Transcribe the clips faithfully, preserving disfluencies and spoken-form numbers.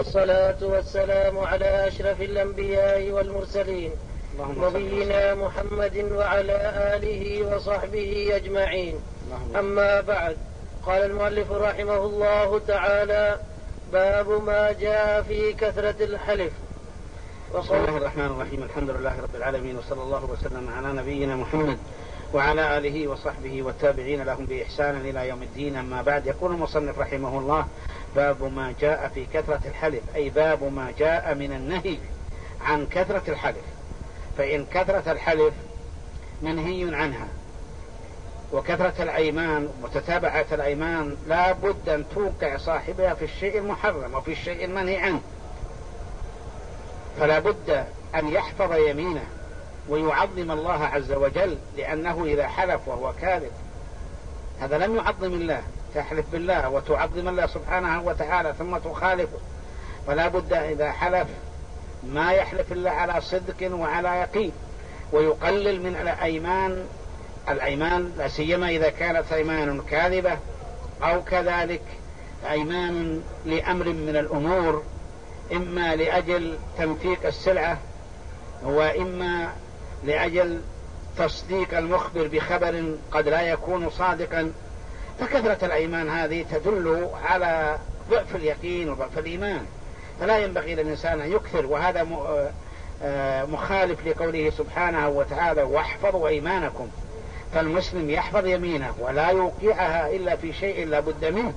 والصلاة والسلام على أشرف الأنبياء والمرسلين نبينا محمد وعلى آله وصحبه أجمعين. أما بعد، قال المؤلف رحمه الله تعالى: باب ما جاء في كثرة الحلف. بسم الله الرحمن الرحيم. الحمد لله رب العالمين، وصلى الله وسلم على نبينا محمد وعلى آله وصحبه والتابعين لهم بإحسان إلى يوم الدين. أما بعد، يقول المصنف رحمه الله: باب ما جاء في كثرة الحلف، أي باب ما جاء من النهي عن كثرة الحلف. فإن كثرة الحلف منهي عنها، وكثرة الأيمان وتتابعة الأيمان لا بد أن توقع صاحبها في الشيء المحرم وفي الشيء المنهي عنه، فلا بد أن يحفظ يمينه ويعظم الله عز وجل، لأنه إذا حلف وهو كاذب هذا لم يعظم الله. تحلف بالله وتعظم الله سبحانه وتعالى ثم تخالفه، فلا بد إذا حلف ما يحلف الله على صدق وعلى يقين، ويقلل من الأيمان الأيمان لا سيما إذا كانت أيمان كاذبة، أو كذلك أيمان لأمر من الأمور، إما لأجل تنفيق السلعة وإما لأجل تصديق المخبر بخبر قد لا يكون صادقا. فكثرة الأيمان هذه تدل على ضعف اليقين وضعف الإيمان، فلا ينبغي للإنسان أن يكثر، وهذا مخالف لقوله سبحانه وتعالى: واحفظوا أيمانكم. فالمسلم يحفظ يمينه ولا يوقعها إلا في شيء لا بد منه.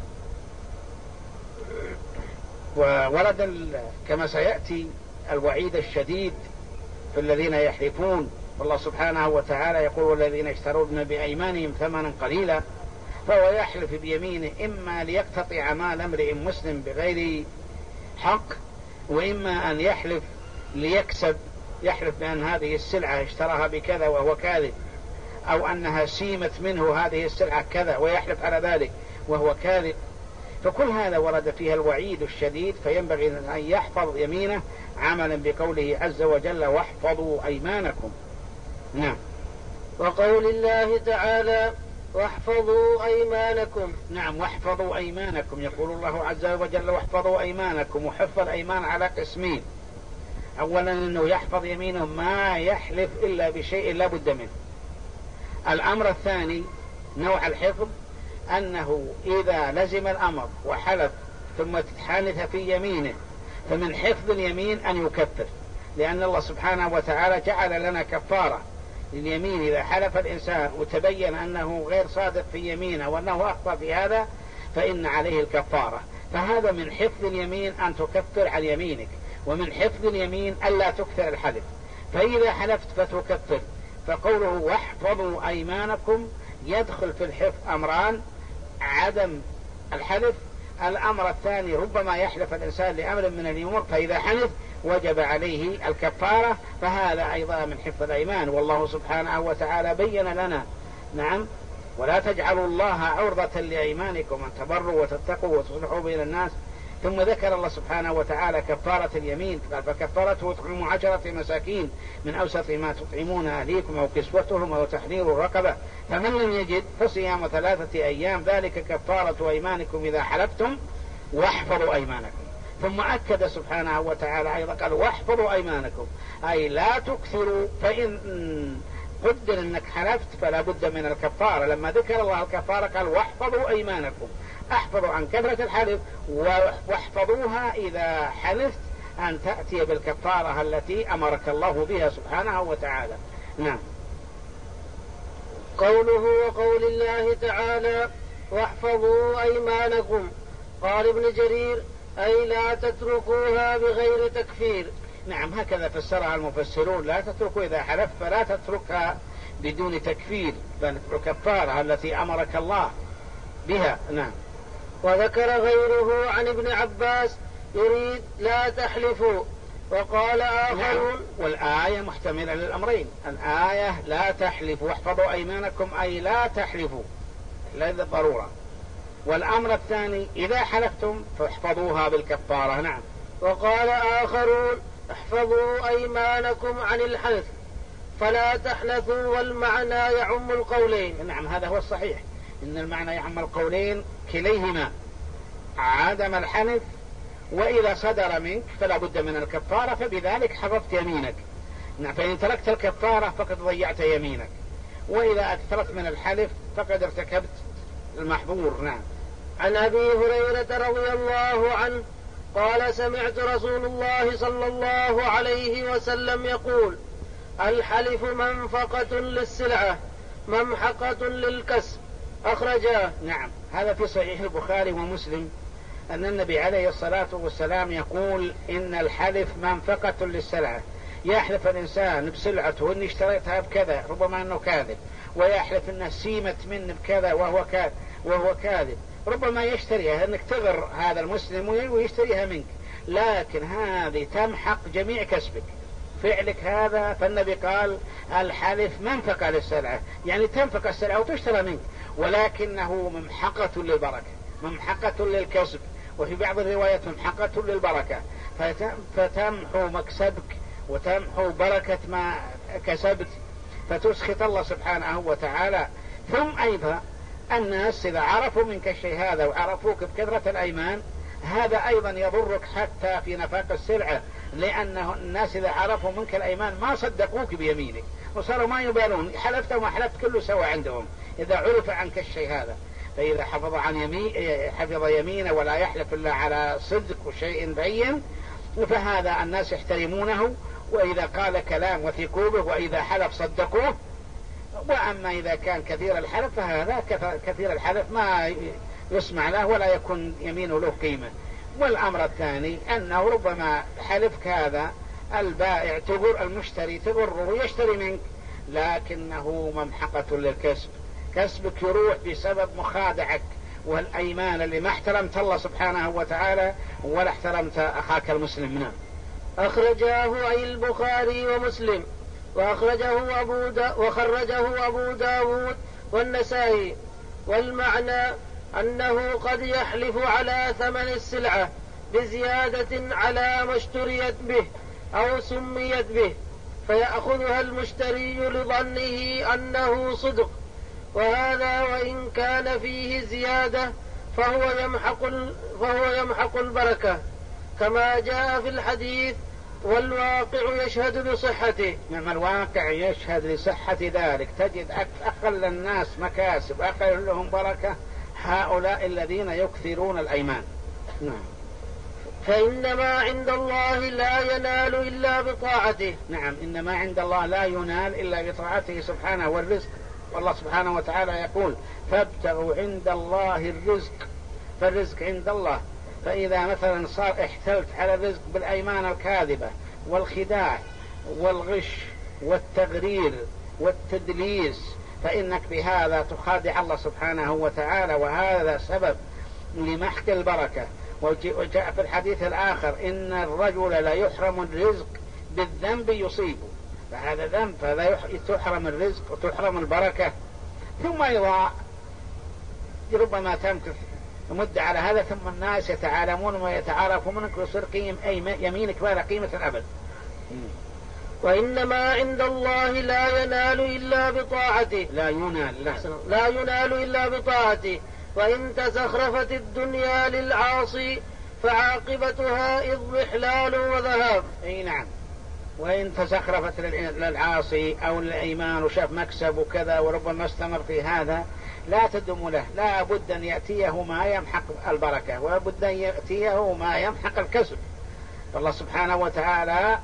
وورد كما سيأتي الوعيد الشديد في الذين يحلفون، والله سبحانه وتعالى يقول: والذين يشترون بأيمانهم ثمنا قليلا. فهو يحلف بيمينه إما ليقتطع مال امرئ مسلم بغير حق، وإما أن يحلف ليكسب، يحلف بأن هذه السلعة اشتراها بكذا وهو كاذب، أو أنها سيمت منه هذه السلعة كذا ويحلف على ذلك وهو كاذب. فكل هذا ورد فيها الوعيد الشديد، فينبغي أن يحفظ يمينه عملا بقوله عز وجل: واحفظوا أيمانكم. نعم. وقول الله تعالى: واحفظوا أيمانكم. نعم، واحفظوا أيمانكم. يقول الله عز وجل: واحفظوا أيمانكم. وحفظ الأيمان على قسمين: أولا أنه يحفظ يمينه ما يحلف إلا بشيء لا بد منه. الأمر الثاني نوع الحفظ أنه إذا لزم الأمر وحلف ثم تتحانث في يمينه، فمن حفظ اليمين أن يكفر، لأن الله سبحانه وتعالى جعل لنا كفارة لليمين. إذا حلف الإنسان وتبين أنه غير صادق في يمينه وأنه أخطأ في هذا فإن عليه الكفارة. فهذا من حفظ اليمين أن تكفر عن يمينك، ومن حفظ اليمين ألا تكثر الحلف. فإذا حلفت فتكفر. فقوله واحفظوا أيمانكم يدخل في الحفظ أمران: عدم الحلف، الأمر الثاني ربما يحلف الإنسان لأمر من الأمور فإذا حلف وجب عليه الكفارة، فهذا أيضا من حفظ الأيمان. والله سبحانه وتعالى بين لنا: نعم، ولا تجعلوا الله عرضة لأيمانكم أن تبروا وتتقوا وتصلحوا بين الناس. ثم ذكر الله سبحانه وتعالى كفارة اليمين، قال: فكفارته إطعام عشرة مساكين من أوسط ما تطعمون أهليكم أو كسوتهم أو تحرير رقبة، فمن لم يجد فصيام ثلاثة أيام، ذلك كفارة أيمانكم إذا حلفتم واحفظوا أيمانكم. ثم أكد سبحانه وتعالى أيضا قال: واحفظوا أيمانكم، أي لا تكثروا، فإن قدر أنك حلفت فلا بد من الكفارة. لما ذكر الله الكفارة قال: واحفظوا أيمانكم، احفظوا عن كثرة الحلف، واحفظوها إذا حلفت أن تأتي بالكفارة التي أمرك الله بها سبحانه وتعالى. نعم. قوله وقول الله تعالى: واحفظوا أيمانكم. قال ابن جرير: أي لا تتركوها بغير تكفير. نعم، هكذا فسرها المفسرون: لا تتركوا إذا حلف فلا تتركها بدون تكفير، بل الكفارة التي أمرك الله بها. نعم. وذكر غيره عن ابن عباس يريد لا تحلفوا، وقال آخرون. نعم. والآية محتملة للأمرين: الآية لا تحلفوا، واحفظوا أيمانكم أي لا تحلفوا لا ضرورة، والأمر الثاني إذا حلفتم فاحفظوها بالكفارة. نعم. وقال آخرون: احفظوا أيمانكم عن الحلف فلا تحلفوا، والمعنى يعم القولين. نعم، هذا هو الصحيح، إن المعنى يعم القولين كليهما: عدم الحلف وإذا صدر منك فلا بد من الكفارة، فبذلك حفظت يمينك. فإن تركت الكفارة فقد ضيعت يمينك، وإذا أكثرت من الحلف فقد ارتكبت المحظور. نعم. عن أبي هريرة رضي الله عنه قال سمعت رسول الله صلى الله عليه وسلم يقول: الحلف منفقة للسلعة ممحقة للكسب، أخرجاه. نعم، هذا في صحيح البخاري ومسلم أن النبي عليه الصلاة والسلام يقول إن الحلف منفقة للسلعة. يحلف الإنسان بسلعته إني اشتريتها بكذا، ربما أنه كاذب، ويحلف أنه سيمت منه بكذا وهو كاذب, وهو كاذب. ربما يشتريها أنك تغر هذا المسلم ويشتريها منك، لكن هذه تمحق جميع كسبك، فعلك هذا. فالنبي قال الحلف منفقة للسلعة، يعني تنفق السلعة وتشترى منك، ولكنه ممحقة للبركة، ممحقة للكسب، وفي بعض الروايات ممحقة للبركة، فتمحو مكسبك وتمحو بركة ما كسبت، فتسخط الله سبحانه وتعالى. ثم أيضا الناس إذا عرفوا منك الشيء هذا وعرفوك بكثرة الأيمان، هذا أيضا يضرك حتى في نفاق السلعة، لأن الناس إذا عرفوا منك الأيمان ما صدقوك بيمينك وصاروا ما يبالون، حلفت وما حلفت كله سوى عندهم إذا عرف عنك الشيء هذا. فإذا حفظ عن يمين حفظ يمينه ولا يحلف إلا على صدق وشيء بين، فهذا الناس يحترمونه، وإذا قال كلام وثقوا به، وإذا حلف صدقوه. وأما إذا كان كثير الحلف فهذا كثير الحلف ما يسمع له ولا يكون يمينه له قيمة. والأمر الثاني أنه ربما حلفك هذا البائع تغر المشتري تغره يشتري منك، لكنه ممحقة للكسب، كسبك يروح بسبب مخادعك والأيمان اللي ما احترمت الله سبحانه وتعالى ولا احترمت أخاك المسلم. منه. أخرجاه أي البخاري ومسلم، وأخرجه أبو دا وخرجه أبو داود والنسائي. والمعنى أنه قد يحلف على ثمن السلعة بزيادة على ما اشتريت به أو سميت به، فيأخذها المشتري لظنه أنه صدق، وهذا وإن كان فيه زيادة فهو يمحق, فهو يمحق البركة، كما جاء في الحديث: والواقع يشهد بصحته. نعم، الواقع يشهد لصحة ذلك. تجد أقل الناس مكاسب أقل لهم بركة هؤلاء الذين يكثرون الأيمان. نعم. فإنما عند الله لا ينال إلا بطاعته. نعم، إنما عند الله لا ينال إلا بطاعته سبحانه. والرزق، والله سبحانه وتعالى يقول: فابتغوا عند الله الرزق، فالرزق عند الله. فإذا مثلا صار احتلت على الرزق بالأيمان الكاذبة والخداع والغش والتغرير والتدليس، فإنك بهذا تخادع الله سبحانه وتعالى، وهذا سبب لمحق البركة. وجاء في الحديث الآخر: إن الرجل لا يحرم الرزق بالذنب يصيبه، فهذا ذنب، فلا تحرم الرزق وتحرم البركة. ثم يضاع، ربما تمكث مدة على هذا، ثم الناس يتعالمون ويتعارفون منك ويصير قيم أي يمينك ولا قيمة أبد. وإنما عند الله لا ينال إلا بطاعته. لا ينال لا, لا ينال إلا بطاعته. وإن تزخرفت الدنيا للعاصي فعاقبتها إضمحلال وذهاب. أي نعم. وإن تزخرفت للعاصي أو للأيمان وشاف مكسب وكذا وربما استمر في هذا، لا تدم له، لا بد أن يأتيه ما يمحق البركة، ولا بد أن يأتيه ما يمحق الكسب. فالله سبحانه وتعالى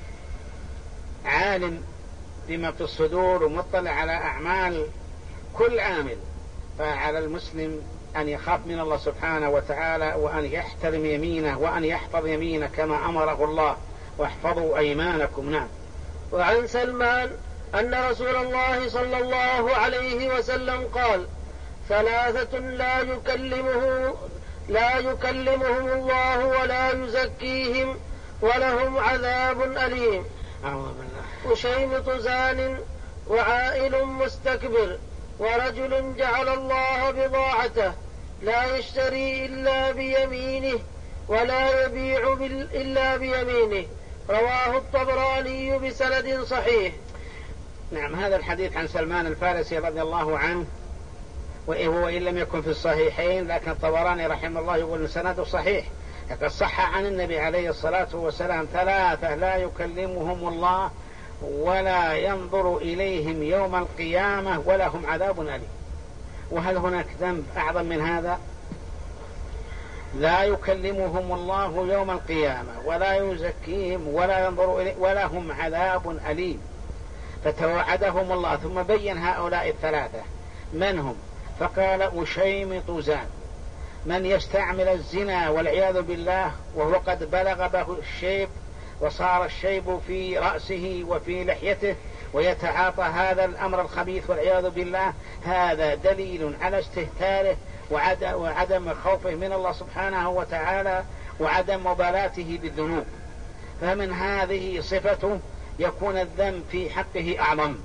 عالم بما في الصدور ومطلع على أعمال كل عامل، فعلى المسلم أن يخاف من الله سبحانه وتعالى، وأن يحترم يمينه، وأن يحفظ يمينه كما أمره الله: واحفظوا أيمانكم. نعم. وعن سلمان أن رسول الله صلى الله عليه وسلم قال: ثلاثة لا يكلمه لا يكلمهم الله ولا يزكيهم ولهم عذاب أليم: وشيمط زان، وعائل مستكبر، ورجل جعل الله بضاعته لا يشتري إلا بيمينه ولا يبيع إلا بيمينه. رواه الطبراني بسند صحيح. نعم، هذا الحديث عن سلمان الفارسي رضي الله عنه، وهو إن لم يكن في الصحيحين، لكن الطبراني رحمه الله يقول سنده صحيح، لقد صح عن النبي عليه الصلاة والسلام ثلاثة لا يكلمهم الله ولا ينظر إليهم يوم القيامة ولهم عذاب أليم. وهل هناك ذنب أعظم من هذا؟ لا يكلمهم الله يوم القيامة ولا يزكيهم ولا ينظر إليهم ولهم عذاب أليم. فتوعدهم الله ثم بين هؤلاء الثلاثة من هم، فقال أشيمط زان، من يستعمل الزنا والعياذ بالله وهو قد بلغ به الشيب وصار الشيب في رأسه وفي لحيته ويتعاطى هذا الأمر الخبيث والعياذ بالله، هذا دليل على استهتاره وعدم خوفه من الله سبحانه وتعالى وعدم مبالاته بالذنوب. فمن هذه صفته يكون الذنب في حقه أعظم.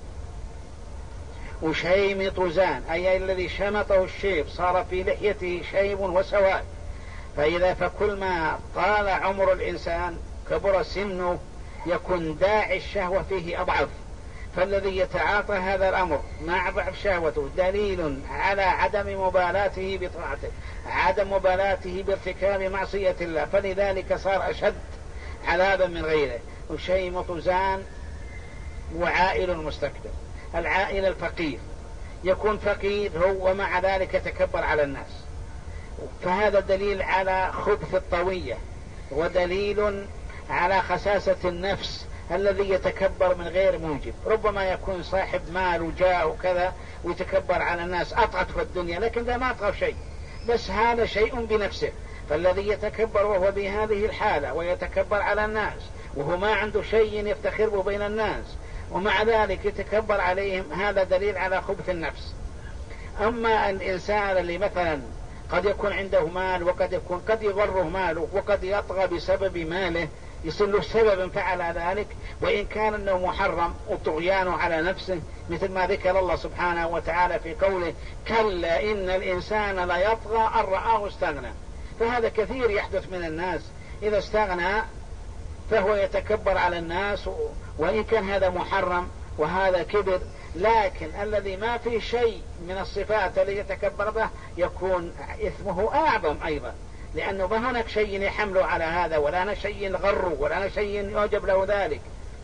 وشيمط زان أي الذي شمطه الشيب صار في لحيته شيب وسواد. فإذا فكل ما طال عمر الإنسان كبر سنه يكون داعي الشهوة فيه أضعف. فالذي يتعاطى هذا الأمر مع ضعف شهوته دليل على عدم مبالاته بطاعته، عدم مبالاته بارتكاب معصية الله، فلذلك صار أشد عذابا من غيره. وشيمط زان وعائل مستكبر. العائل الفقير يكون فقير هو ومع ذلك يتكبر على الناس، فهذا دليل على خبث الطوية ودليل على خساسة النفس الذي يتكبر من غير موجب. ربما يكون صاحب مال وجاه وكذا ويتكبر على الناس، أطغت في الدنيا لكن ذا ما أطغى شيء، بس هذا شيء بنفسه. فالذي يتكبر وهو بهذه الحالة ويتكبر على الناس وهو ما عنده شيء يفتخر به بين الناس ومع ذلك يتكبر عليهم، هذا دليل على خبث النفس. أما الإنسان اللي مثلا قد يكون عنده مال وقد يكون قد يضره ماله وقد يطغى بسبب ماله، يصير له سبب فعل ذلك وإن كان أنه محرم وطغيانه على نفسه، مثل ما ذكر الله سبحانه وتعالى في قوله كلا إن الإنسان لا يطغى أن رآه استغنى. فهذا كثير يحدث من الناس، إذا استغنى فهو يتكبر على الناس وإن كان هذا محرم وهذا كبر. لكن الذي ما فيه شيء من الصفات التي يتكبر به يكون إثمه أعظم أيضا، لأنه ما هناك شيء يحمله على هذا ولا هناك شيء غره ولا هناك شيء يوجب له ذلك.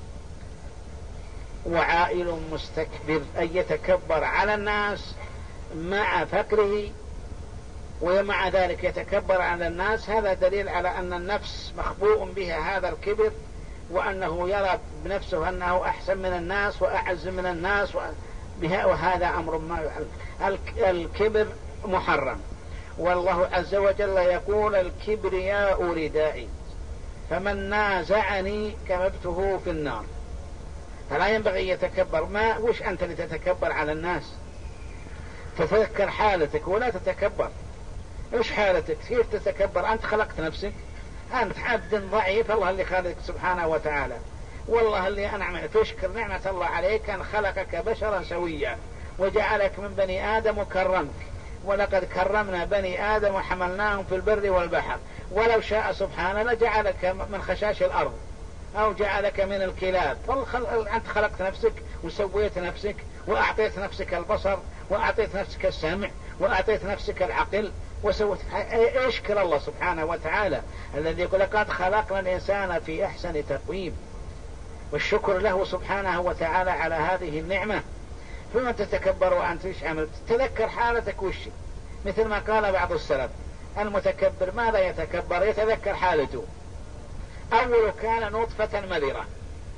وعائل مستكبر أي يتكبر على الناس مع فقره ومع ذلك يتكبر على الناس، هذا دليل على أن النفس مخبوء بها هذا الكبر وأنه يرى بنفسه أنه أحسن من الناس وأعز من الناس، وهذا أمر ما الكبر محرم. والله عز وجل يقول الكبرياء ردائي فمن نازعني كببته في النار. فلا ينبغي يتكبر. ما وش أنت اللي تتكبر على الناس؟ تتذكر حالتك ولا تتكبر. وش حالتك؟ كيف تتكبر؟ أنت خلقت نفسك، أنت عبد ضعيف، الله اللي خالقك سبحانه وتعالى، والله اللي أنعم. تشكر نعمة الله عليك أن خلقك بشرا سويا وجعلك من بني آدم وكرمك. ولقد كرمنا بني آدم وحملناهم في البر والبحر، ولو شاء سبحانه لجعلك من خشاش الأرض أو جعلك من الكلاب. أنت خلقت نفسك وسويت نفسك وأعطيت نفسك البصر وأعطيت نفسك السمع وأعطيت نفسك العقل وسويت. اشكر الله سبحانه وتعالى الذي يقول لقد خلقنا الإنسان في أحسن تقويم، والشكر له سبحانه وتعالى على هذه النعمة. فما تتكبر وأنت ايش عملت؟ تذكر حالتك وش، مثل ما قال بعض السلف المتكبر ماذا يتكبر؟ يتذكر حالته. أول كان نطفة مذرة،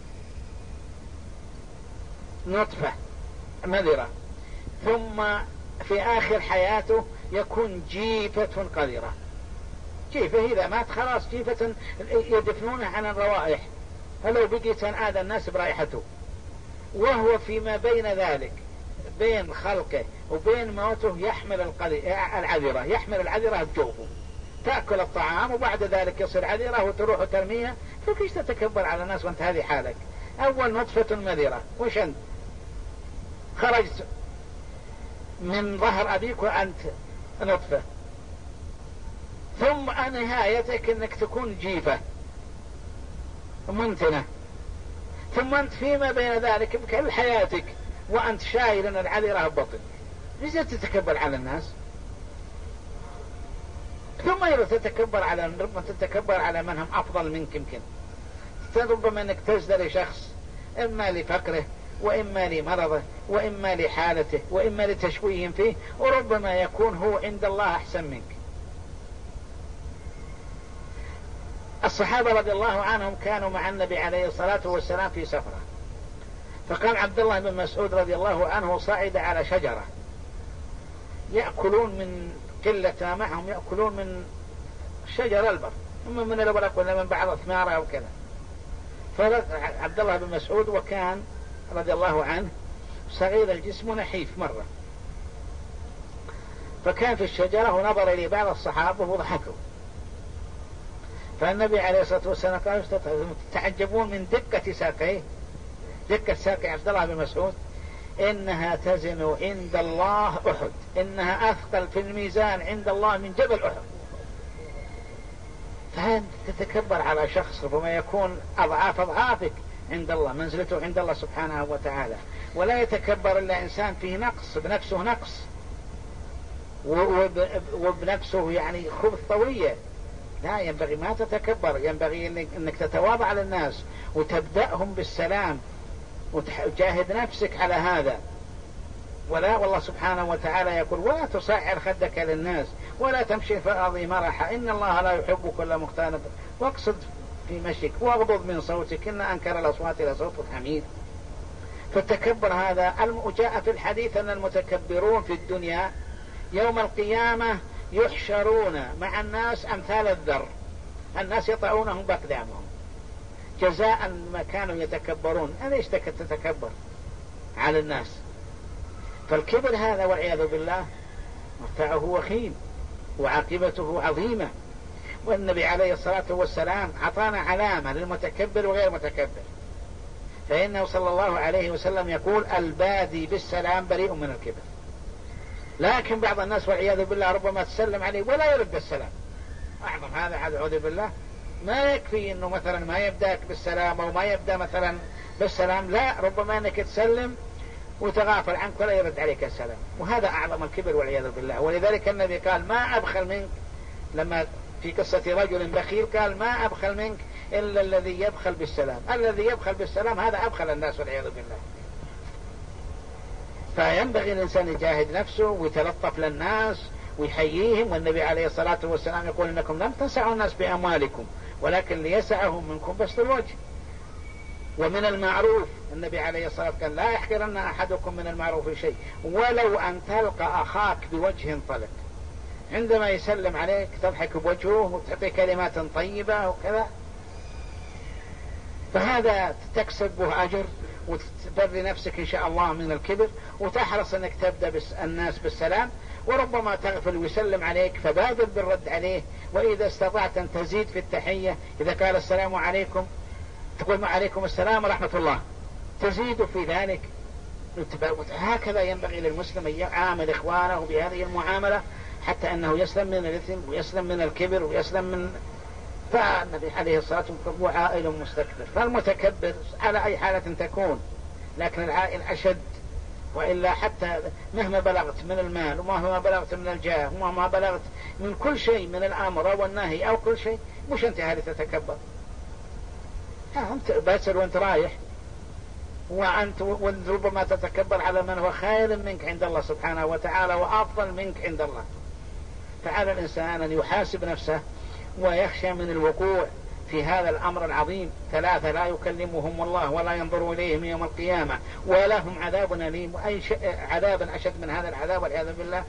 نطفة مذرة، ثم في آخر حياته يكون جيفة قذرة. جيفة إذا مات خلاص جيفة يدفنونه عن الروائح، فلو بقي تنآذى الناس برائحته. وهو فيما بين ذلك بين خلقه وبين موته يحمل العذرة، يحمل العذرة بجوفه، تأكل الطعام وبعد ذلك يصير عذرة وتروح وترميها. فكيف تتكبر على الناس وانت هذه حالك؟ أول نطفة مذرة، وش أنت؟ خرجت من ظهر أبيك وأنت نطفة، ثم نهايتك أنك تكون جيفة منتنة، ثم أنت فيما بين ذلك بكل حياتك وأنت شايل العذرة ببطن. ليش تتكبر على الناس؟ ثم إذا تتكبر على ربما تتكبر على من هم أفضل منك، يمكن ربما أنك تزدري شخص إما لفقره وإما لمرضه وإما لحالته وإما لتشويه فيه، وربما يكون هو عند الله أحسن منك. الصحابة رضي الله عنهم كانوا مع النبي عليه الصلاة والسلام في سفرة، فقال عبد الله بن مسعود رضي الله عنه صعد على شجرة يأكلون من قلة ما معهم، يأكلون من شجر البر، إما من الورق ولا من بعض أثمارها أو كذا. فعبد الله بن مسعود وكان رضي الله عنه صغير الجسم نحيف مرة، فكان في الشجرة ونظر إلى بعض الصحابة وضحكوا، فالنبي عليه الصلاة والسلام قال تتعجبون من دقة ساقيه، دقة ساقي عبد الله بن مسعود، إنها تزن عند الله أحد، إنها أثقل في الميزان عند الله من جبل أحد. فهل تتكبر على شخص ربما يكون أضعاف أضعافك عند الله، منزلته عند الله سبحانه وتعالى، ولا يتكبر إلا إنسان فيه نقص، بنفسه نقص وبنفسه يعني خبث طوية. لا ينبغي ما تتكبر، ينبغي أنك تتواضع للناس وتبدأهم بالسلام وتجاهد نفسك على هذا. ولا والله سبحانه وتعالى يقول ولا تصعر خدك للناس ولا تمشي في الأرض مرحا إن الله لا يحب كل مختال، واقصد في مشيك واغضض من صوتك إن أنكر الأصوات لصوت الحميد. فالتكبر هذا جاء في الحديث أن المتكبرون في الدنيا يوم القيامة يحشرون مع الناس أمثال الذر، الناس يطعونهم بأقدامهم جزاء ما كانوا يتكبرون. أليش تتكبر على الناس؟ فالكبر هذا والعياذ بالله مرتعه وخيم وعاقبته عظيمة. والنبي عليه الصلاة والسلام أعطانا علامة للمتكبر وغير متكبر، فإنه صلى الله عليه وسلم يقول البادي بالسلام بريء من الكبر. لكن بعض الناس والعياذ بالله ربما تسلم عليه ولا يرد السلام، أعظم هذا أعوذ بالله. ما يكفي أنه مثلا ما يبدأك بالسلام أو ما يبدأ مثلا بالسلام، لا، ربما أنك تسلم وتغافل عنك ولا يرد عليك السلام، وهذا أعظم الكبر والعياذ بالله. ولذلك النبي قال ما أبخل منك، لما في قصة رجل بخيل قال ما أبخل منك إلا الذي يبخل بالسلام، الذي يبخل بالسلام هذا أبخل الناس والعياذ بالله. فينبغي الإنسان يجاهد نفسه ويتلطف للناس ويحييهم. والنبي عليه الصلاة والسلام يقول إنكم لم تسعوا الناس بأموالكم ولكن ليسعهم منكم بسط الوجه. ومن المعروف النبي عليه الصلاة والسلام قال لا يحقرن أحدكم من المعروف شيء ولو أن تلقى أخاك بوجه طلق، عندما يسلم عليك تضحك بوجهه وتعطي كلمات طيبة وكذا، فهذا تكسب به أجر وتبري نفسك إن شاء الله من الكبر، وتحرص أنك تبدأ الناس بالسلام، وربما تغفل ويسلم عليك فبادر بالرد عليه. وإذا استطعت أن تزيد في التحية، إذا قال السلام عليكم تقول عليكم السلام ورحمة الله، تزيد في ذلك. هكذا ينبغي للمسلم أن يعامل إخوانه بهذه المعاملة حتى أنه يسلم من الإثم ويسلم من الكبر ويسلم من. فالنبي عليه الصلاة والسلام هو عائل مستكبر. فالمتكبر على أي حالة تكون، لكن العائل أشد. وإلا حتى مهما بلغت من المال ومهما بلغت من الجاه ومهما بلغت من كل شيء من الأمر والنهي أو كل شيء، مش أنت هذه تتكبر. أنت باسر وأنت رايح، وأنت ربما تتكبر على من هو خير منك عند الله سبحانه وتعالى وأفضل منك عند الله. فعلى الإنسان أن يحاسب نفسه ويخشى من الوقوع في هذا الأمر العظيم. ثلاثة لا يكلمهم الله ولا ينظر إليهم يوم القيامة ولهم عذاب أليم، وأي عذاب أشد من هذا العذاب والعياذ بالله.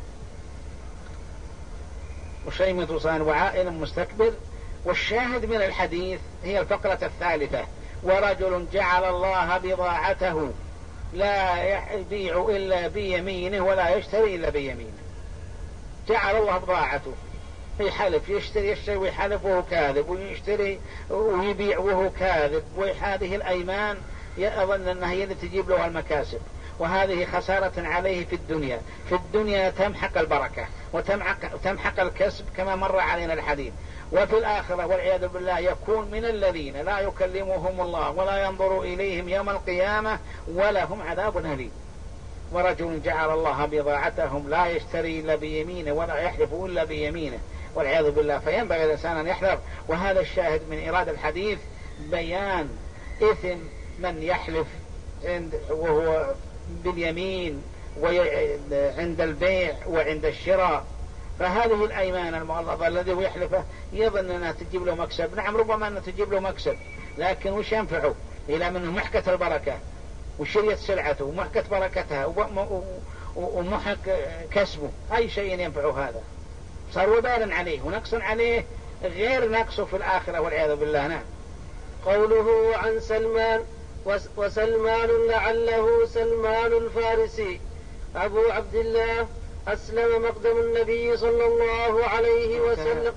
وشيمة صان وعائل مستكبر. والشاهد من الحديث هي الفقرة الثالثة: ورجل جعل الله بضاعته لا يبيع إلا بيمينه ولا يشتري إلا بيمينه. جعل الله بضاعته، يحلف يشتري يشتري ويحلف وهو كاذب، ويشتري ويبيع وهو كاذب، وهذه الأيمان يظن أنها هي اللي تجيب له المكاسب، وهذه خسارة عليه في الدنيا. في الدنيا تمحق البركة وتمحق الكسب كما مر علينا الحديث. وفي الآخرة والعياذ بالله يكون من الذين لا يكلمهم الله ولا ينظر إليهم يوم القيامة ولهم عذاب أليم. ورجل جعل الله بضاعتهم لا يشتري إلا بيمينه ولا يحلف إلا بيمينه والعياذ بالله. فينبغي الإنسان أن يحذر. وهذا الشاهد من إيراد الحديث بيان إثم من يحلف عند وهو باليمين وعند البيع وعند الشراء. فهذه الأيمان المغلظة الذي هو يحلفه يظن أنها تجيب له مكسب. نعم ربما أنها تجيب له مكسب، لكن وش ينفعه إلى منه محكة البركة وشرية سلعته ومحكة بركتها ومحك كسبه. أي شيء ينفع هذا؟ صار وبالا عليه ونقص عليه غير نقصه في الآخرة والعياذ بالله. نعم. قوله عن سلمان وسلمان لعله سلمان الفارسي أبو عبد الله أسلم مقدم النبي صلى الله عليه وسلم.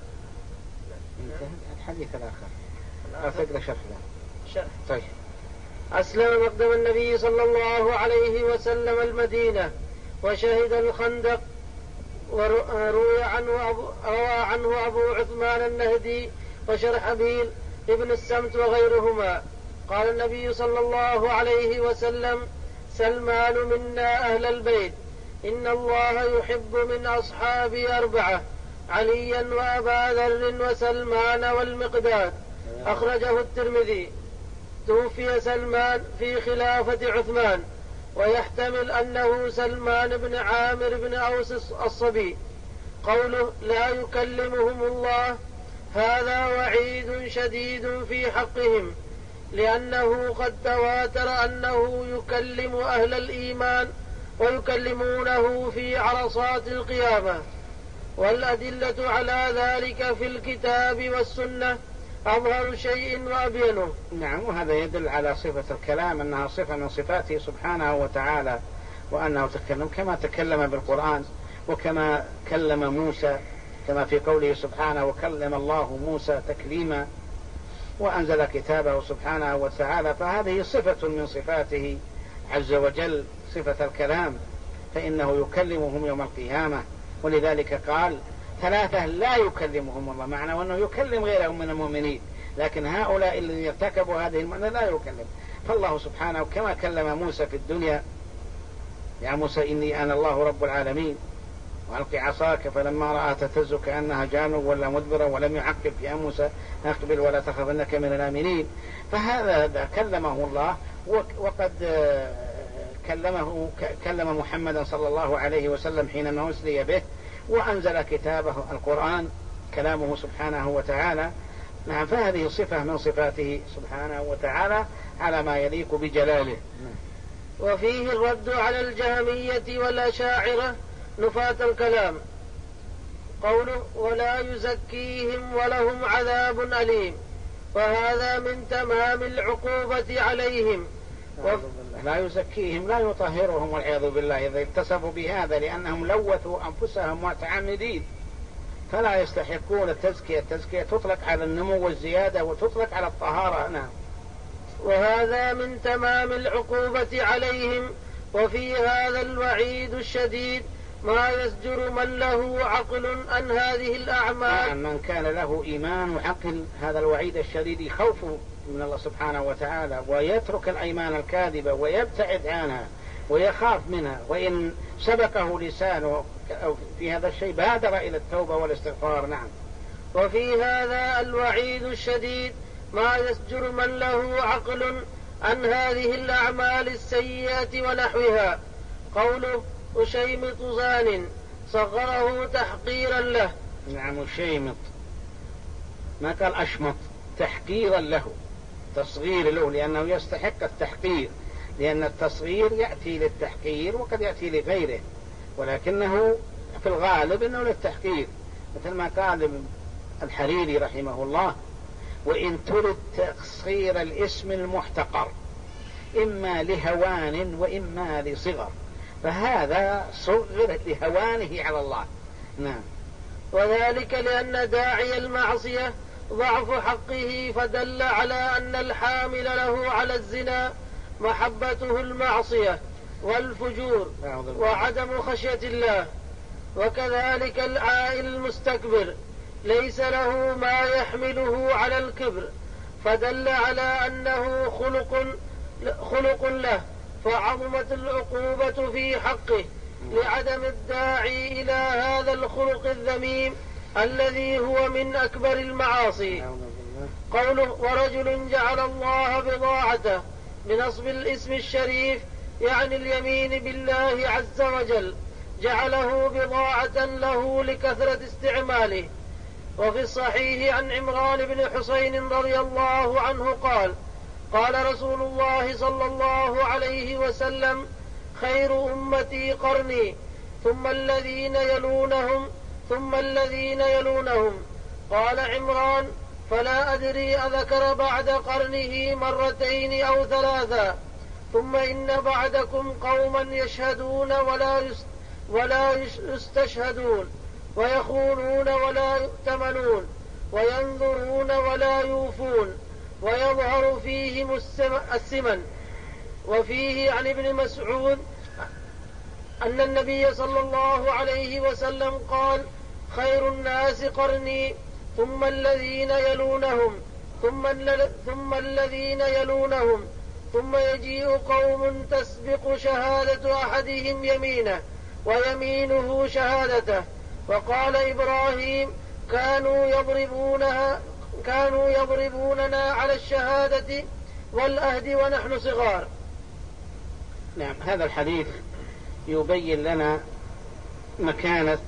الحديث الآخر أفكر شرح له. طيب. أسلم مقدم النبي صلى الله عليه وسلم المدينة وشهد الخندق. وروى عنه أبو, روى عنه أبو عثمان النهدي وشرحبيل ابن السمت وغيرهما قال النبي صلى الله عليه وسلم سلمان منا أهل البيت إن الله يحب من أصحابي أربعة عليا وأبا ذر وسلمان والمقداد. أخرجه الترمذي. توفي سلمان في خلافة عثمان ويحتمل أنه سلمان بن عامر بن أوس الصبي. قوله لا يكلمهم الله هذا وعيد شديد في حقهم لأنه قد تواتر أنه يكلم أهل الإيمان ويكلمونه في عرصات القيامة، والأدلة على ذلك في الكتاب والسنة أظهر شيء وأبينه. نعم. وهذا يدل على صفة الكلام أنها صفة من صفاته سبحانه وتعالى، وأنه تكلم كما تكلم بالقرآن وكما كلم موسى كما في قوله سبحانه وكلم الله موسى تكليما وأنزل كتابه سبحانه وتعالى. فهذه صفة من صفاته عز وجل صفة الكلام، فإنه يكلمهم يوم القيامة. ولذلك قال ثلاثة لا يكلمهم الله، معنى أنه يكلم غيرهم من المؤمنين، لكن هؤلاء الذين ارتكبوا هذه المعنى لا يكلم. فالله سبحانه كما كلم موسى في الدنيا يا موسى إني أنا الله رب العالمين وألقي عصاك فلما رأى تهتز كأنها جان ولا مدبرا ولم يعقب يا موسى أقبل ولا تخافنك من الآمنين. فهذا كلمه الله. وقد كلمه كلم محمدا صلى الله عليه وسلم حينما أسري به وأنزل كتابه القرآن كلامه سبحانه وتعالى. نعم. فهذه صفة من صفاته سبحانه وتعالى على ما يليق بجلاله. وفيه الرد على الجهمية والأشاعرة نفاة الكلام. قوله ولا يزكيهم ولهم عذاب أليم، وهذا من تمام العقوبة عليهم. وف... لا يزكيهم لا يطهرهم والعياذ بالله إذا اتصفوا بهذا، لأنهم لوثوا أنفسهم متعمدين فلا يستحقون التزكية. التزكية تطلق على النمو والزيادة وتطلق على الطهارة. نعم. وهذا من تمام العقوبة عليهم. وفي هذا الوعيد الشديد ما يزجر من له عقل عن هذه الأعمال. من كان له إيمان وعقل هذا الوعيد الشديد يخوف من الله سبحانه وتعالى ويترك الأيمان الكاذبة ويبتعد عنها ويخاف منها، وإن سبقه لسانه في هذا الشيء بادر إلى التوبة والاستغفار. نعم. وفي هذا الوعيد الشديد ما يزجر من له عقل عن هذه الأعمال السيئة ونحوها. قوله أشيمط زان صغره تحقيرا له. نعم. أشيمط ما قال أشمط، تحقيرا له، تصغير له، لأنه يستحق التحقير، لأن التصغير يأتي للتحقير وقد يأتي لغيره، ولكنه في الغالب أنه للتحقير. مثل ما قال الحريري رحمه الله وإن ترد تصغير الاسم المحتقر إما لهوان وإما لصغر، فهذا صغر لهوانه على الله. نعم. وذلك لأن داعي المعصية ضعف حقه، فدل على أن الحامل له على الزنا محبته المعصية والفجور وعدم خشية الله. وكذلك العائل المستكبر ليس له ما يحمله على الكبر، فدل على أنه خلق خلق له، فعظمت العقوبة في حقه لعدم الداعي إلى هذا الخلق الذميم الذي هو من أكبر المعاصي. قوله ورجل جعل الله بضاعته بنصب الاسم الشريف يعني اليمين بالله عز وجل، جعله بضاعة له لكثرة استعماله. وفي الصحيح عن عمران بن حسين رضي الله عنه قال قال رسول الله صلى الله عليه وسلم خير أمتي قرني ثم الذين يلونهم ثم الذين يلونهم. قال عمران فلا أدري أذكر بعد قرنه مرتين أو ثلاثا. ثم إن بعدكم قوما يشهدون ولا ولا يستشهدون ويخونون ولا يؤتمنون وينظرون ولا يوفون ويظهر فيهم السمن. وفيه عن ابن مسعود أن النبي صلى الله عليه وسلم قال خير الناس قرني ثم الذين يلونهم ثم, ثم الذين يلونهم ثم يجيء قوم تسبق شهادة أحدهم يمينه ويمينه شهادته. وقال إبراهيم كانوا يضربونها كانوا يضربوننا على الشهادة والأهد ونحن صغار. نعم، هذا الحديث يبين لنا مكانة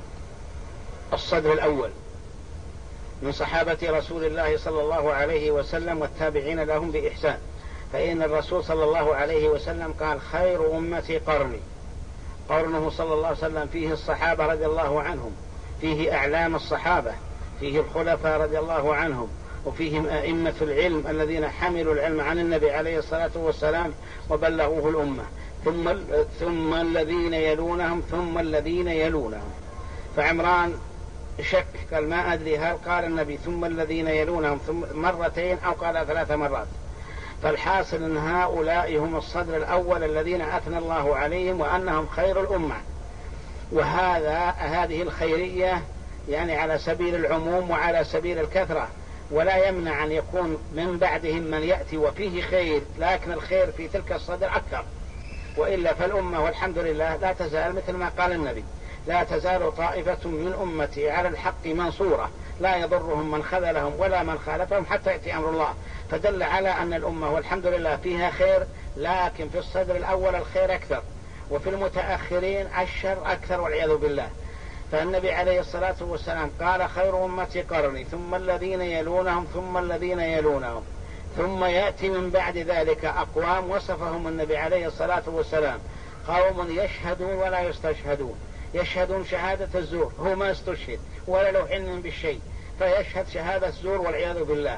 الصدر الأول من صحابة رسول الله صلى الله عليه وسلم والتابعين لهم بإحسان. فإن الرسول صلى الله عليه وسلم قال خير أمتي قرني. قرنه صلى الله عليه وسلم فيه الصحابة رضي الله عنهم، فيه أعلام الصحابة، فيه الخلفاء رضي الله عنهم، وفيهم أئمة العلم الذين حملوا العلم عن النبي عليه الصلاة والسلام وبلغوه الأمة، ثم, ثم الذين يلونهم ثم الذين يلونهم. فعمران شك قال ما أدري هل قال النبي ثم الذين يلونهم ثم مرتين أو قال ثلاث مرات. فالحاصل أن هؤلاء هم الصدر الأول الذين أثنى الله عليهم وأنهم خير الأمة. وهذا هذه الخيرية يعني على سبيل العموم وعلى سبيل الكثرة، ولا يمنع أن يكون من بعدهم من يأتي وفيه خير، لكن الخير في تلك الصدر أكثر. وإلا فالأمة والحمد لله لا تزال مثل ما قال النبي لا تزال طائفة من أمتي على الحق منصورة لا يضرهم من خذلهم ولا من خالفهم حتى يأتي أمر الله. فدل على أن الأمة والحمد لله فيها خير، لكن في الصدر الأول الخير أكثر، وفي المتأخرين الشر أكثر والعياذ بالله. فالنبي عليه الصلاة والسلام قال خير أمتي قرني ثم الذين يلونهم ثم الذين يلونهم، ثم يأتي من بعد ذلك أقوام وصفهم النبي عليه الصلاة والسلام قوم يشهدون ولا يستشهدون. يشهدون شهادة الزور، هو ما استشهد ولا لو علم بالشيء فيشهد شهادة الزور والعياذ بالله.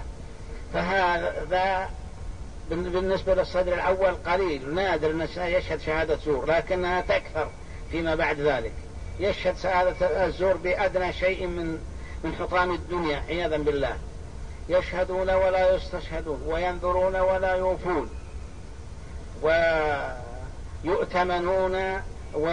فهذا بالنسبة للصدر الأول قليل، نادر أن يشهد شهادة زور، لكنها تكثر فيما بعد ذلك. يشهد شهادة الزور بأدنى شيء من من حطام الدنيا عياذا بالله. يشهدون ولا يستشهدون وينذرون ولا يوفون ويؤتمنون و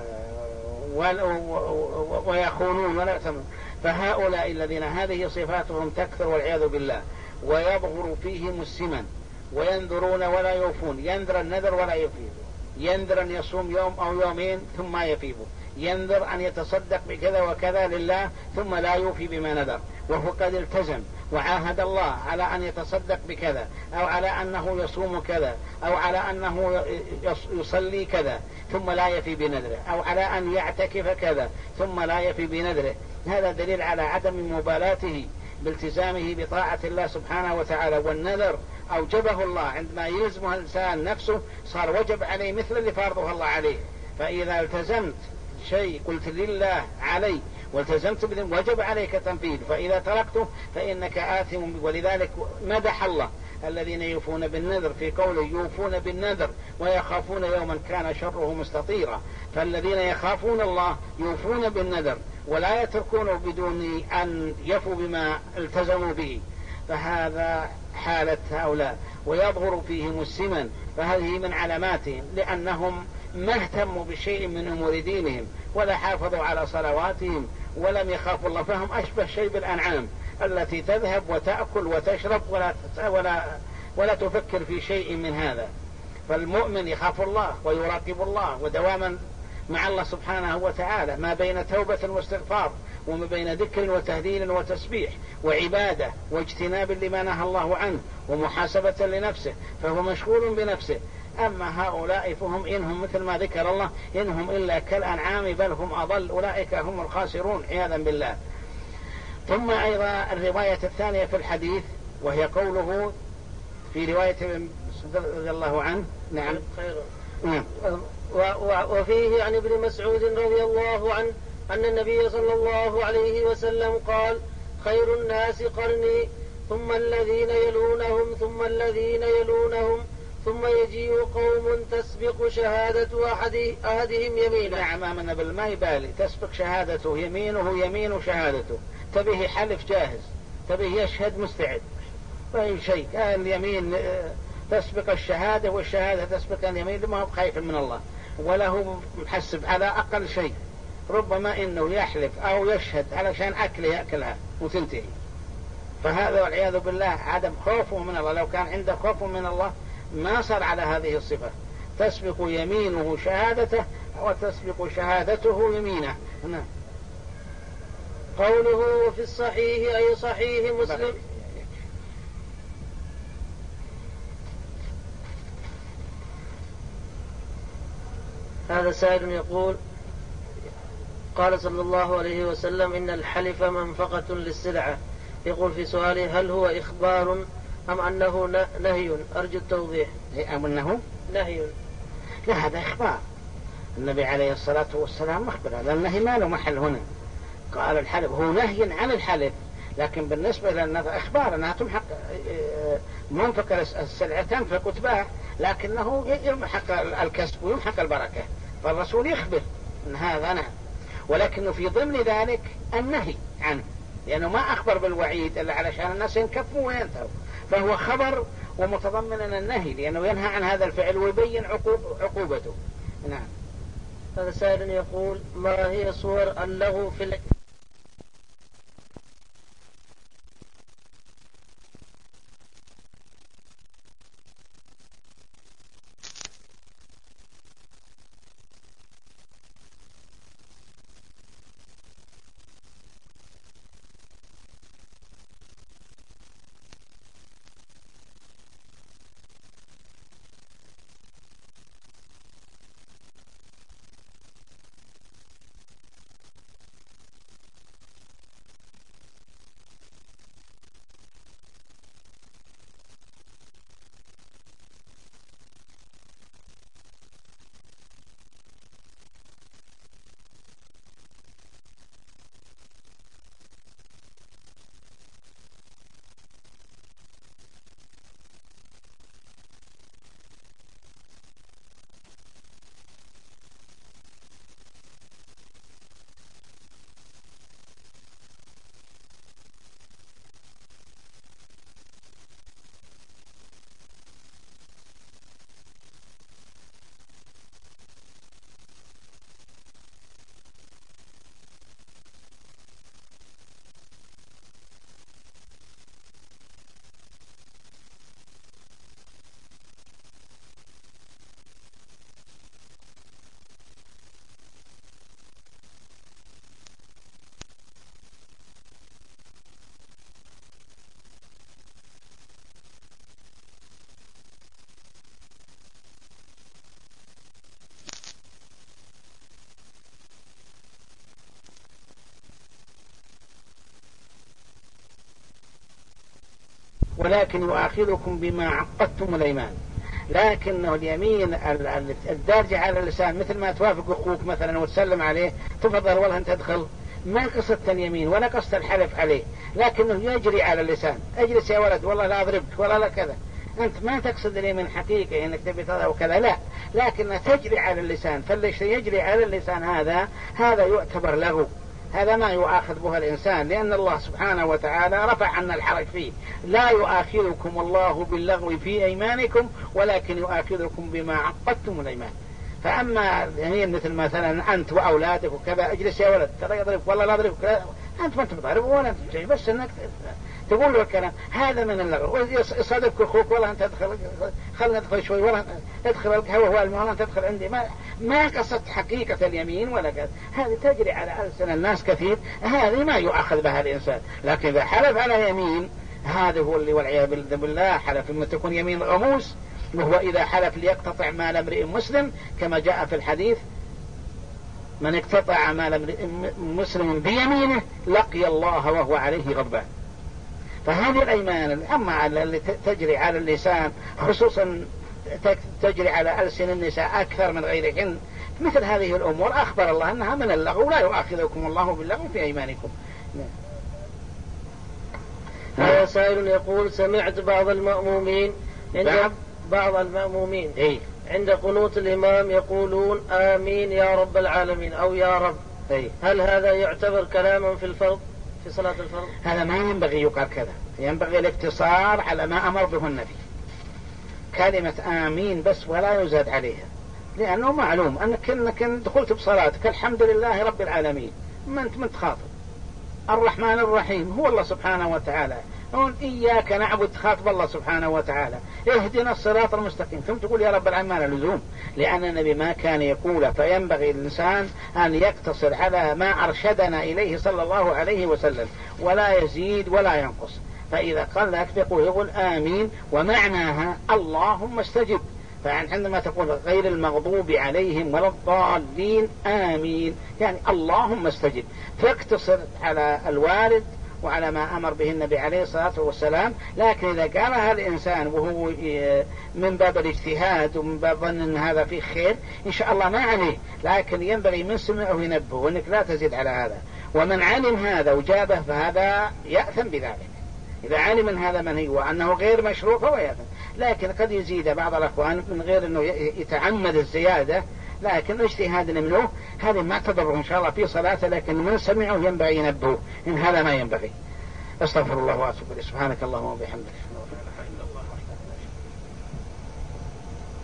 ويخونون ولا يؤتمنون. فهؤلاء الذين هذه صفاتهم تكثر والعياذ بالله. ويظهر فيهم السمن وينذرون ولا يوفون. ينذر النذر ولا يفيد، ينذر أن يصوم يوم أو يومين ثم يفيد، ينذر أن يتصدق بكذا وكذا لله ثم لا يوفي بما نذر، وهو قد التزم وعاهد الله على أن يتصدق بكذا أو على أنه يصوم كذا أو على أنه يصلي كذا ثم لا يفي بنذره، أو على أن يعتكف كذا ثم لا يفي بنذره. هذا دليل على عدم مبالاته بالتزامه بطاعة الله سبحانه وتعالى. والنذر أوجبه الله عندما يلزمه الإنسان نفسه صار وجب عليه مثل اللي فرضه الله عليه. فإذا التزمت شيء قلت لله علي والتزمت بذنب وجب عليك تنفيذ، فإذا تركته فإنك آثم. ولذلك مدح الله الذين يوفون بالنذر في قوله يوفون بالنذر ويخافون يوما كان شره مستطيرا. فالذين يخافون الله يوفون بالنذر ولا يتركونه بدون أن يفوا بما التزموا به. فهذا حالة هؤلاء. ويظهر فيهم السمن، فهذه من علاماتهم، لأنهم ما اهتموا بشيء من أمور دينهم ولا حافظوا على صلواتهم ولم يخافوا الله. فهم أشبه شيء بالأنعام التي تذهب وتأكل وتشرب ولا, ولا, ولا تفكر في شيء من هذا. فالمؤمن يخاف الله ويراقب الله ودواما مع الله سبحانه وتعالى، ما بين توبة واستغفار وما بين ذكر وتهليل وتسبيح وعبادة واجتناب لما نهى الله عنه ومحاسبة لنفسه، فهو مشغول بنفسه. أما هؤلاء فهم إنهم مثل ما ذكر الله إنهم إلا كالأنعام بل هم أضل، أولئك هم الخاسرون عياذا بالله. ثم أيضا الرواية الثانية في الحديث وهي قوله في رواية رضي الله عنه. نعم خير. نعم. وفيه عن ابن مسعود رضي الله عنه أن النبي صلى الله عليه وسلم قال: خير الناس قرني ثم الذين يلونهم ثم الذين يلونهم ثم يجيء قوم تسبق شهادة أحد أحدهم يمينه. نعم أمنا بالما يبالي تسبق شهادته يمينه يمين شهادته، تبيه حلف جاهز، تبيه يشهد مستعد، فأي شيء كان اليمين تسبق الشهادة والشهادة تسبق اليمين، ما هو خايف من الله ولا هو محسب على أقل شيء، ربما إنه يحلف أو يشهد علشان أكل يأكلها وتنتهي. فهذا والعياذ بالله عدم خوفه من الله، لو كان عنده خوف من الله ما صار على هذه الصفة، تسبق يمينه شهادته وتسبق شهادته يمينه. نعم. قوله في الصحيح أي صحيح مسلم. هذا سائل يقول: قال صلى الله عليه وسلم: إن الحلف منفقة للسلعة. يقول في سؤاله: هل هو إخبار أم أنه نهي؟ أرجو التوضيح. أم أنه نهي؟ لا، هذا إخبار. النبي عليه الصلاة والسلام أخبر، هذا النهي ما له محل هنا. قال الحلف هو نهي عن الحلف، لكن بالنسبة لنا إخبار أنها تمحق منفق السلعة، تنفق وتباع، لكنه يمحق الكسب ويمحق البركة، فالرسول يخبر أن هذا نهي، ولكنه في ضمن ذلك النهي عنه، لأنه ما أخبر بالوعيد إلا علشان الناس ينكفوا وينتهوا، فهو خبر ومتضمن النهي لأنه ينهى عن هذا الفعل ويبين عقوب عقوبته. نعم. هذا سائل يقول: ما هي صور اللغو في ال... ولكن يؤاخذكم بما عقدتم الأيمان، لكنه اليمين الدارجة على اللسان، مثل ما توافق أخوك مثلا وتسلم عليه تفضل والله أنت تدخل، ما قصدت اليمين ولا قصدت الحلف عليه، لكنه يجري على اللسان، اجلس يا ولد والله لا أضربك ولا لا كذا، أنت ما تقصد اليمين حقيقة إنك تبي تضع وكذا، لا، لكنه تجري على اللسان، فاللي يجري على اللسان هذا هذا يعتبر لغو، هذا ما يؤاخذ به الإنسان، لأن الله سبحانه وتعالى رفع عنا الحرج فيه. لا يؤاخذكم الله باللغو في أيمانكم ولكن يؤاخذكم بما عقدتم الأيمان. فأما اليمين مثل مثلا أنت وأولادك وكذا، اجلس يا ولد ترى يضربك والله لا أضربك، أنت ما تضرب ولا شيء، بس أنك تقول له الكلام هذا من اللغو. يصادفك أخوك والله أنت تدخل، خلنا ندخل شوي، والله تدخل القهوة والله أنت تدخل عندي، ما ما قصدت حقيقة اليمين ولا قصد. هذه تجري على ألسن الناس كثير، هذه ما يؤخذ بها الإنسان. لكن إذا حلف على يمين هذا هو اللي والعياذ بالله حلف إما تكون يمين غموس، وهو إذا حلف ليقتطع مال امرئ مسلم كما جاء في الحديث: من اقتطع مال امرئ مسلم بيمينه لقي الله وهو عليه غضبان. فهذه الأيمان أما اللي تجري على اللسان، خصوصا تجري على ألسن النساء أكثر من غيرهن، مثل هذه الأمور أخبر الله أنها من اللغو، لا يؤاخذكم الله باللغو في أيمانكم. هذا سائل يقول: سمعت بعض المأمومين عند بعض المأمومين إيه؟ عند قنوت الإمام يقولون آمين يا رب العالمين أو يا رب. إيه؟ هل هذا يعتبر كلاما في الفرض، في صلاة الفرض؟ هذا ما ينبغي يقال كذا، ينبغي الاقتصار على ما أمر به النبي، كلمة آمين بس ولا يزاد عليها، لأنه معلوم أنك إنك دخلت بصلاتك الحمد لله رب العالمين، ما أنت متخاطب. الرحمن الرحيم هو الله سبحانه وتعالى، إياك نعبد، خاطب الله سبحانه وتعالى، اهدنا الصراط المستقيم، ثم تقول يا رب العالمين لزوم، لأن النبي ما كان يقول. فينبغي الإنسان أن يقتصر على ما أرشدنا إليه صلى الله عليه وسلم، ولا يزيد ولا ينقص. فإذا قال لك يقول, يقول آمين ومعناها اللهم استجب. فعندما تقول غير المغضوب عليهم ولا الضالين آمين، يعني اللهم استجب، فاقتصر على الوارد وعلى ما أمر به النبي عليه الصلاة والسلام. لكن إذا قالها الإنسان وهو من باب الاجتهاد ومن باب ظن أن هذا فيه خير، إن شاء الله ما عليه، لكن ينبغي من سمعه ينبه وأنك لا تزيد على هذا. ومن علم هذا وجابه فهذا يأثم بذلك. إذا علم من هذا منهي وأنه غير مشروع فهو يأثم. لكن قد يزيد بعض الأخوان من غير أنه يتعمد الزيادة، لكن اجتهاد منه هذا ما تضره إن شاء الله في صلاته، لكن من سمعه ينبغي ينبه إن هذا ما ينبغي. استغفر الله وأتوب إليه. سبحانك اللهم وبحمدك.